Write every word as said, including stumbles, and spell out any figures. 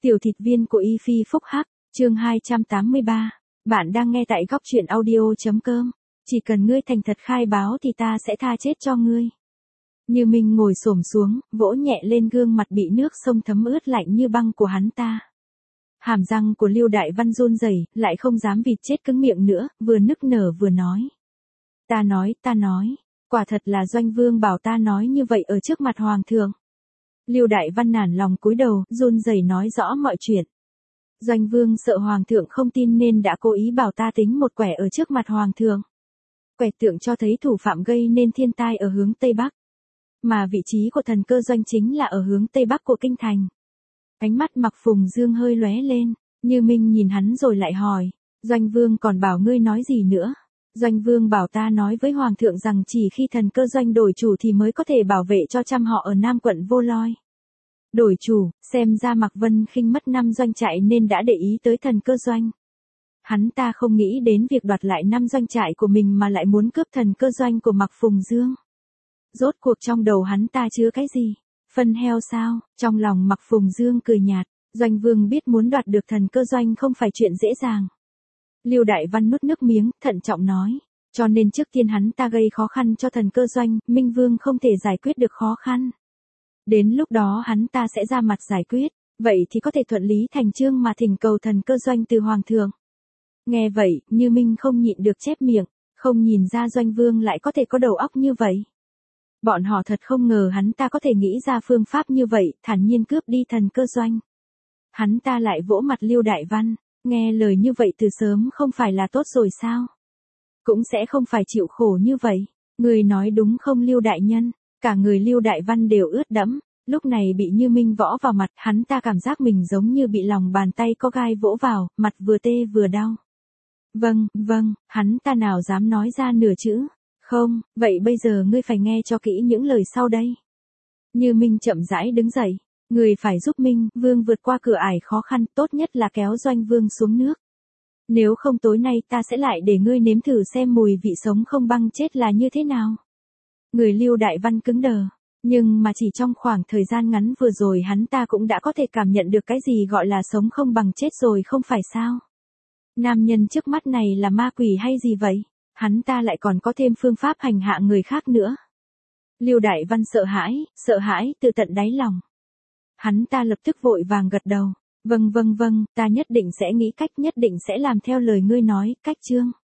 Tiểu thịt viên của Y Phi Phúc Hắc, chương hai trăm tám mươi ba. Bạn đang nghe tại góc truyện audio.com. Chỉ cần ngươi thành thật khai báo thì ta sẽ tha chết cho ngươi. Như Minh ngồi xổm xuống, vỗ nhẹ lên gương mặt bị nước sông thấm ướt lạnh như băng của hắn ta. Hàm răng của Lưu Đại Văn run rẩy, lại không dám vịt chết cứng miệng nữa, vừa nức nở vừa nói. Ta nói, ta nói, quả thật là Doanh Vương bảo ta nói như vậy ở trước mặt Hoàng thượng. Lưu Đại Văn nản lòng cúi đầu, run rẩy nói rõ mọi chuyện. Doanh Vương sợ Hoàng thượng không tin nên đã cố ý bảo ta tính một quẻ ở trước mặt Hoàng thượng. Quẻ tượng cho thấy thủ phạm gây nên thiên tai ở hướng Tây Bắc. Mà vị trí của thần cơ Doanh chính là ở hướng Tây Bắc của kinh thành. Ánh mắt Mặc Phùng Dương hơi lóe lên, Như Minh nhìn hắn rồi lại hỏi, Doanh Vương còn bảo ngươi nói gì nữa? Doanh Vương bảo ta nói với Hoàng thượng rằng chỉ khi thần cơ Doanh đổi chủ thì mới có thể bảo vệ cho trăm họ ở Nam quận Vô Loi. Đổi chủ, xem ra Mạc Vân Khinh mất năm doanh trại nên đã để ý tới thần cơ Doanh. Hắn ta không nghĩ đến việc đoạt lại năm doanh trại của mình mà lại muốn cướp thần cơ Doanh của Mặc Phùng Dương. Rốt cuộc trong đầu hắn ta chứa cái gì? Phân heo sao? Trong lòng Mặc Phùng Dương cười nhạt, Doanh Vương biết muốn đoạt được thần cơ Doanh không phải chuyện dễ dàng. Lưu Đại Văn nuốt nước miếng, thận trọng nói, cho nên trước tiên hắn ta gây khó khăn cho thần cơ Doanh, Minh Vương không thể giải quyết được khó khăn. Đến lúc đó hắn ta sẽ ra mặt giải quyết, vậy thì có thể thuận lý thành chương mà thỉnh cầu thần cơ Doanh từ Hoàng thượng. Nghe vậy, Như Minh không nhịn được chép miệng, không nhìn ra Doanh Vương lại có thể có đầu óc như vậy. Bọn họ thật không ngờ hắn ta có thể nghĩ ra phương pháp như vậy, thản nhiên cướp đi thần cơ Doanh. Hắn ta lại vỗ mặt Lưu Đại Văn, nghe lời như vậy từ sớm không phải là tốt rồi sao? Cũng sẽ không phải chịu khổ như vậy. Người nói đúng không Lưu Đại Nhân? Cả người Lưu Đại Văn đều ướt đẫm, lúc này bị Như Minh võ vào mặt, hắn ta cảm giác mình giống như bị lòng bàn tay có gai vỗ vào, mặt vừa tê vừa đau. Vâng, vâng, hắn ta nào dám nói ra nửa chữ. Không, vậy bây giờ ngươi phải nghe cho kỹ những lời sau đây. Như Minh chậm rãi đứng dậy, người phải giúp Minh Vương vượt qua cửa ải khó khăn, tốt nhất là kéo Doanh Vương xuống nước. Nếu không tối nay ta sẽ lại để ngươi nếm thử xem mùi vị sống không băng chết là như thế nào. Người Lưu Đại Văn cứng đờ, nhưng mà chỉ trong khoảng thời gian ngắn vừa rồi hắn ta cũng đã có thể cảm nhận được cái gì gọi là sống không bằng chết rồi không phải sao. Nam nhân trước mắt này là ma quỷ hay gì vậy? Hắn ta lại còn có thêm phương pháp hành hạ người khác nữa. Lưu Đại Văn sợ hãi, sợ hãi từ tận đáy lòng. Hắn ta lập tức vội vàng gật đầu. Vâng vâng vâng, ta nhất định sẽ nghĩ cách, nhất định sẽ làm theo lời ngươi nói, cách chương.